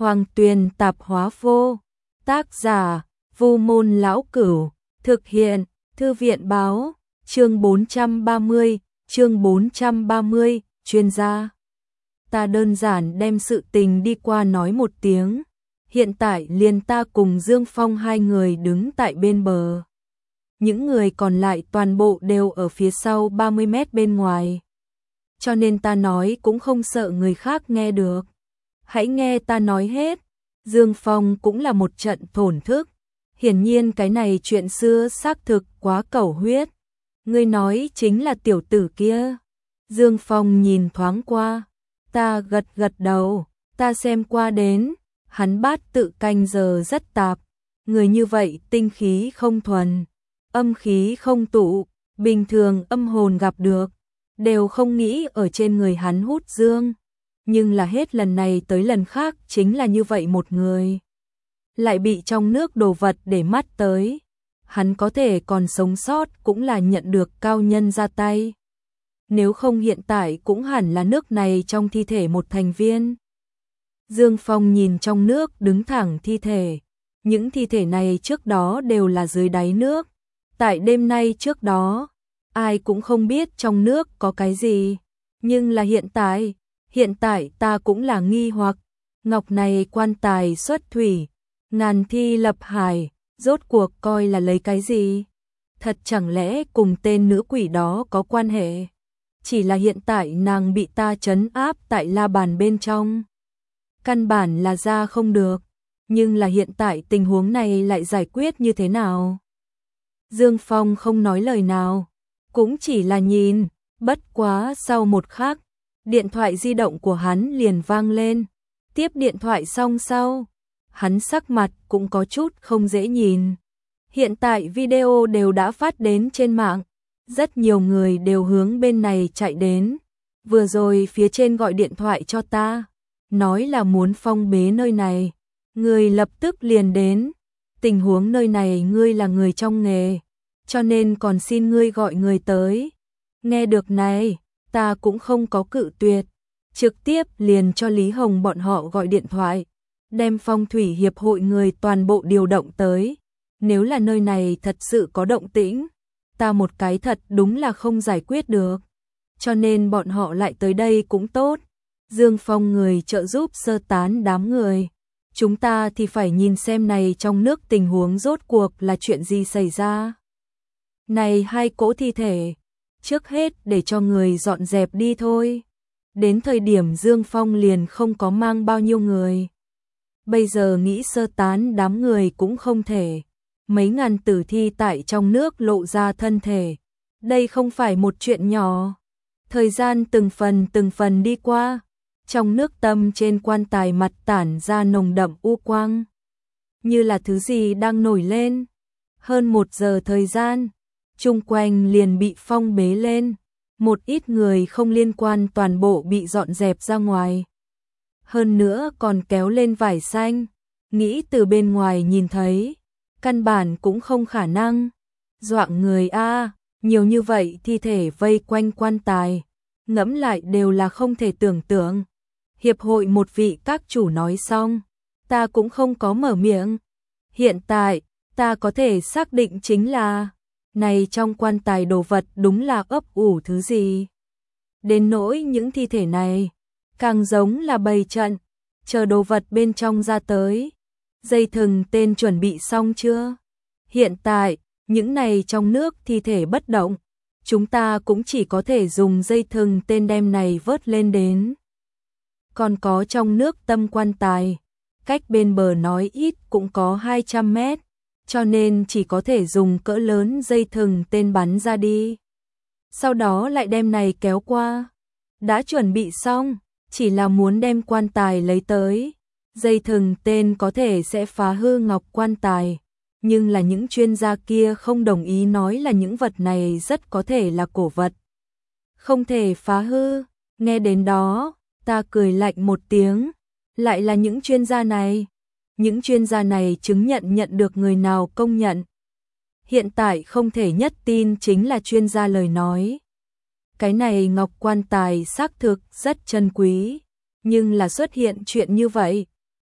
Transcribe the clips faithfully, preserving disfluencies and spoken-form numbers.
Hoàng Tuyền tạp hóa vô. Tác giả, Vu Môn Lão Cửu. Thực hiện, Thư viện báo. Chương bốn trăm ba mươi, chương bốn trăm ba mươi, chuyên gia. Ta đơn giản đem sự tình đi qua nói một tiếng. Hiện tại liền ta cùng Dương Phong hai người đứng tại bên bờ. Những người còn lại toàn bộ đều ở phía sau ba mươi mét bên ngoài. Cho nên ta nói cũng không sợ người khác nghe được. Hãy nghe ta nói hết. Dương Phong cũng là một trận thổn thức. Hiển nhiên cái này chuyện xưa xác thực quá cẩu huyết. Ngươi nói chính là tiểu tử kia. Dương Phong nhìn thoáng qua. Ta gật gật đầu. Ta xem qua đến. Hắn bát tự canh giờ rất tạp. Người như vậy tinh khí không thuần. Âm khí không tụ. Bình thường âm hồn gặp được. Đều không nghĩ ở trên người hắn hút dương. Nhưng là hết lần này tới lần khác chính là như vậy một người. Lại bị trong nước đồ vật để mắt tới. Hắn có thể còn sống sót cũng là nhận được cao nhân ra tay. Nếu không hiện tại cũng hẳn là nước này trong thi thể một thành viên. Dương Phong nhìn trong nước đứng thẳng thi thể. Những thi thể này trước đó đều là dưới đáy nước. Tại đêm nay trước đó, ai cũng không biết trong nước có cái gì. Nhưng là hiện tại, hiện tại ta cũng là nghi hoặc. Ngọc này quan tài xuất thủy, ngàn thi lập hải, rốt cuộc coi là lấy cái gì? Thật chẳng lẽ cùng tên nữ quỷ đó có quan hệ? Chỉ là hiện tại nàng bị ta trấn áp tại la bàn bên trong. Căn bản là ra không được. Nhưng là hiện tại tình huống này lại giải quyết như thế nào? Dương Phong không nói lời nào. Cũng chỉ là nhìn. Bất quá sau một khắc, điện thoại di động của hắn liền vang lên. Tiếp điện thoại xong sau, hắn sắc mặt cũng có chút không dễ nhìn. Hiện tại video đều đã phát đến trên mạng. Rất nhiều người đều hướng bên này chạy đến. Vừa rồi phía trên gọi điện thoại cho ta. Nói là muốn phong bế nơi này. Người lập tức liền đến. Tình huống nơi này ngươi là người trong nghề. Cho nên còn xin ngươi gọi người tới. Nghe được này, ta cũng không có cự tuyệt. Trực tiếp liền cho Lý Hồng bọn họ gọi điện thoại. Đem phong thủy hiệp hội người toàn bộ điều động tới. Nếu là nơi này thật sự có động tĩnh, ta một cái thật đúng là không giải quyết được. Cho nên bọn họ lại tới đây cũng tốt. Dương Phong người trợ giúp sơ tán đám người. Chúng ta thì phải nhìn xem này trong nước tình huống rốt cuộc là chuyện gì xảy ra. Này hai cỗ thi thể, trước hết để cho người dọn dẹp đi thôi. Đến thời điểm Dương Phong liền không có mang bao nhiêu người. Bây giờ nghĩ sơ tán đám người cũng không thể. Mấy ngàn tử thi tại trong nước lộ ra thân thể. Đây không phải một chuyện nhỏ. Thời gian từng phần từng phần đi qua. Trong nước tâm trên quan tài mặt tản ra nồng đậm u quang. Như là thứ gì đang nổi lên. Hơn một giờ thời gian, chung quanh liền bị phong bế lên. Một ít người không liên quan toàn bộ bị dọn dẹp ra ngoài. Hơn nữa còn kéo lên vải xanh. Nghĩ từ bên ngoài nhìn thấy. Căn bản cũng không khả năng. Doạng người a, nhiều như vậy thi thể vây quanh quan tài. Ngẫm lại đều là không thể tưởng tượng. Hiệp hội một vị các chủ nói xong. Ta cũng không có mở miệng. Hiện tại, ta có thể xác định chính là này trong quan tài đồ vật đúng là ấp ủ thứ gì. Đến nỗi những thi thể này, càng giống là bày trận, chờ đồ vật bên trong ra tới. Dây thừng tên chuẩn bị xong chưa? Hiện tại, những này trong nước thi thể bất động, chúng ta cũng chỉ có thể dùng dây thừng tên đem này vớt lên đến. Còn có trong nước tâm quan tài, cách bên bờ nói ít cũng có hai trăm mét, cho nên chỉ có thể dùng cỡ lớn dây thừng tên bắn ra đi. Sau đó lại đem này kéo qua. Đã chuẩn bị xong, chỉ là muốn đem quan tài lấy tới. Dây thừng tên có thể sẽ phá hư ngọc quan tài, nhưng là những chuyên gia kia không đồng ý, nói là những vật này rất có thể là cổ vật. Không thể phá hư, nghe đến đó, ta cười lạnh một tiếng, lại là những chuyên gia này. Những chuyên gia này chứng nhận nhận được người nào công nhận. Hiện tại không thể nhất tin chính là chuyên gia lời nói. Cái này ngọc quan tài xác thực rất chân quý, nhưng là xuất hiện chuyện như vậy.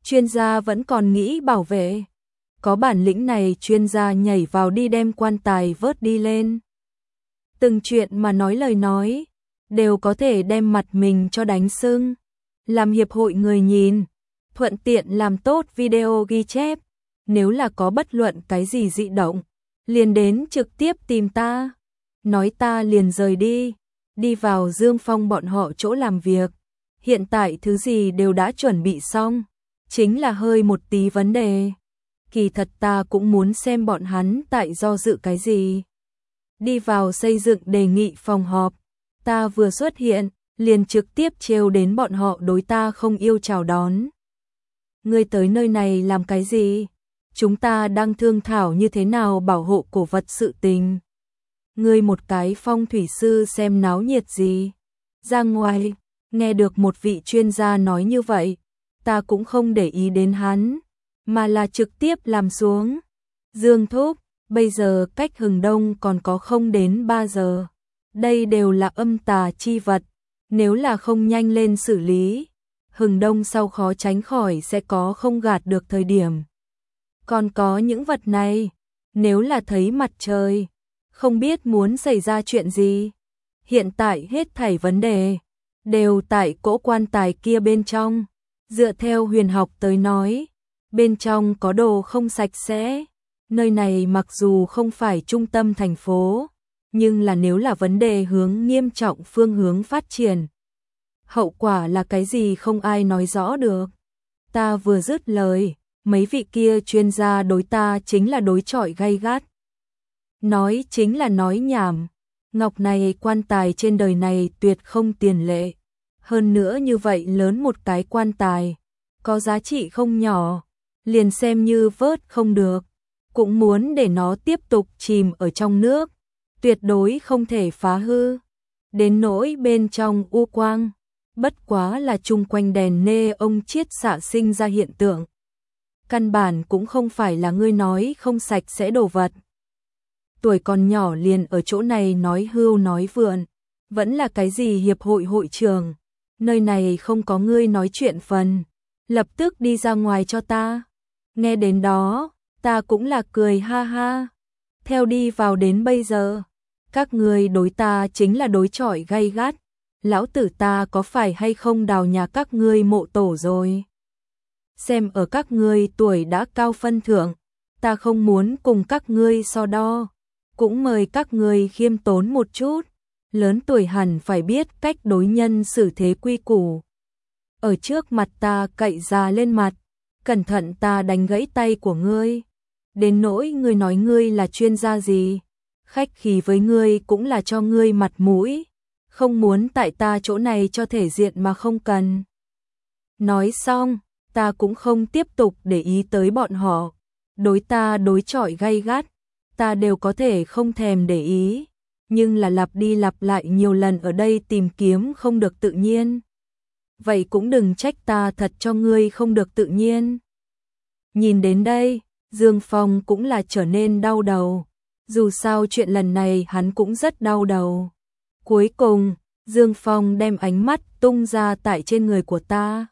chuyên gia vẫn còn nghĩ bảo vệ. Có bản lĩnh này chuyên gia nhảy vào đi đem quan tài vớt đi lên. Từng chuyện mà nói lời nói, đều có thể đem mặt mình cho đánh sưng. Làm hiệp hội người nhìn, thuận tiện làm tốt video ghi chép. Nếu là có bất luận cái gì dị động, liền đến trực tiếp tìm ta. Nói ta liền rời đi, đi vào Dương Phong bọn họ chỗ làm việc. Hiện tại thứ gì đều đã chuẩn bị xong, chính là hơi một tí vấn đề. Kỳ thật ta cũng muốn xem bọn hắn tại do dự cái gì. Đi vào xây dựng đề nghị phòng họp, ta vừa xuất hiện, liền trực tiếp trêu đến bọn họ đối ta không yêu chào đón. Ngươi tới nơi này làm cái gì? Chúng ta đang thương thảo như thế nào bảo hộ cổ vật sự tình. Ngươi một cái phong thủy sư xem náo nhiệt gì? Ra ngoài, nghe được một vị chuyên gia nói như vậy, ta cũng không để ý đến hắn, mà là trực tiếp làm xuống. Dương thúc, bây giờ cách hừng đông còn có không đến ba giờ. Đây đều là âm tà chi vật, nếu là không nhanh lên xử lý, hừng đông sau khó tránh khỏi sẽ có không gạt được thời điểm. Còn có những vật này, nếu là thấy mặt trời, không biết muốn xảy ra chuyện gì. Hiện tại hết thảy vấn đề, đều tại cỗ quan tài kia bên trong. Dựa theo huyền học tới nói, bên trong có đồ không sạch sẽ. Nơi này mặc dù không phải trung tâm thành phố, nhưng là nếu là vấn đề hướng nghiêm trọng phương hướng phát triển, hậu quả là cái gì không ai nói rõ được. Ta vừa dứt lời, mấy vị kia chuyên gia đối ta chính là đối chọi gay gắt. Nói chính là nói nhảm, ngọc này quan tài trên đời này tuyệt không tiền lệ. Hơn nữa như vậy lớn một cái quan tài, có giá trị không nhỏ, liền xem như vớt không được, cũng muốn để nó tiếp tục chìm ở trong nước, tuyệt đối không thể phá hư. Đến nỗi bên trong u quang, bất quá là chung quanh đèn nê ông chiết xạ sinh ra hiện tượng. Căn bản cũng không phải là ngươi nói không sạch sẽ đồ vật. Tuổi còn nhỏ liền ở chỗ này nói hưu nói vượn, vẫn là cái gì hiệp hội hội trường, nơi này không có ngươi nói chuyện phần, lập tức đi ra ngoài cho ta. Nghe đến đó, ta cũng là cười ha ha. Theo đi vào đến bây giờ, các ngươi đối ta chính là đối chọi gay gắt. Lão tử ta có phải hay không đào nhà các ngươi mộ tổ rồi? Xem ở các ngươi tuổi đã cao phân thượng, ta không muốn cùng các ngươi so đo, cũng mời các ngươi khiêm tốn một chút, lớn tuổi hẳn phải biết cách đối nhân xử thế quy củ. Ở trước mặt ta cậy già lên mặt, cẩn thận ta đánh gãy tay của ngươi. Đến nỗi ngươi nói ngươi là chuyên gia gì, khách khí với ngươi cũng là cho ngươi mặt mũi, không muốn tại ta chỗ này cho thể diện mà không cần. Nói xong, ta cũng không tiếp tục để ý tới bọn họ, đối ta đối chọi gay gắt, ta đều có thể không thèm để ý, nhưng là lặp đi lặp lại nhiều lần ở đây tìm kiếm không được tự nhiên. Vậy cũng đừng trách ta thật cho ngươi không được tự nhiên. Nhìn đến đây, Dương Phong cũng là trở nên đau đầu, dù sao chuyện lần này hắn cũng rất đau đầu. Cuối cùng, Dương Phong đem ánh mắt tung ra tại trên người của ta.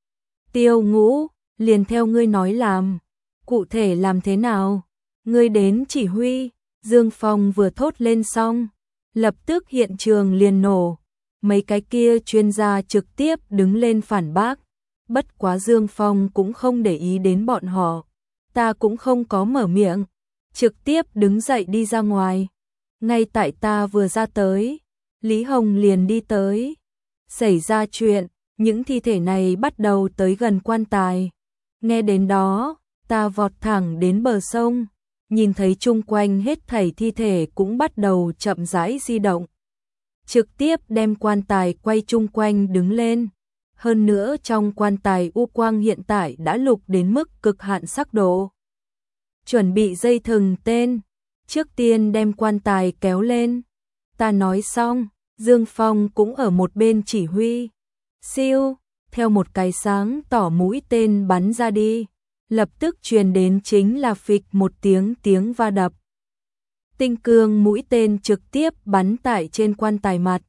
Tiêu Ngũ, liền theo ngươi nói làm, cụ thể làm thế nào? Ngươi đến chỉ huy. Dương Phong vừa thốt lên xong, lập tức hiện trường liền nổ. Mấy cái kia chuyên gia trực tiếp đứng lên phản bác. Bất quá Dương Phong cũng không để ý đến bọn họ. Ta cũng không có mở miệng, trực tiếp đứng dậy đi ra ngoài. Ngay tại ta vừa ra tới, Lý Hồng liền đi tới. Xảy ra chuyện, những thi thể này bắt đầu tới gần quan tài. Nghe đến đó, ta vọt thẳng đến bờ sông, nhìn thấy chung quanh hết thảy thi thể cũng bắt đầu chậm rãi di động. Trực tiếp đem quan tài quay chung quanh đứng lên. Hơn nữa trong quan tài u quang hiện tại đã lục đến mức cực hạn sắc độ. Chuẩn bị dây thừng tên, trước tiên đem quan tài kéo lên. Ta nói xong, Dương Phong cũng ở một bên chỉ huy. Siêu, theo một cái sáng tỏ mũi tên bắn ra đi, lập tức truyền đến chính là phịch một tiếng tiếng va đập. Tinh cương mũi tên trực tiếp bắn tại trên quan tài mặt.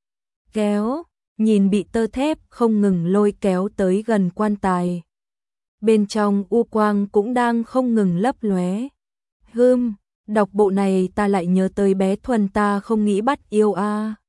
Kéo, nhìn bị tơ thép không ngừng lôi kéo tới gần quan tài. bên trong u quang cũng đang không ngừng lấp lóe. Hừm, đọc bộ này ta lại nhớ tới bé Thuần ta không nghĩ bắt yêu a.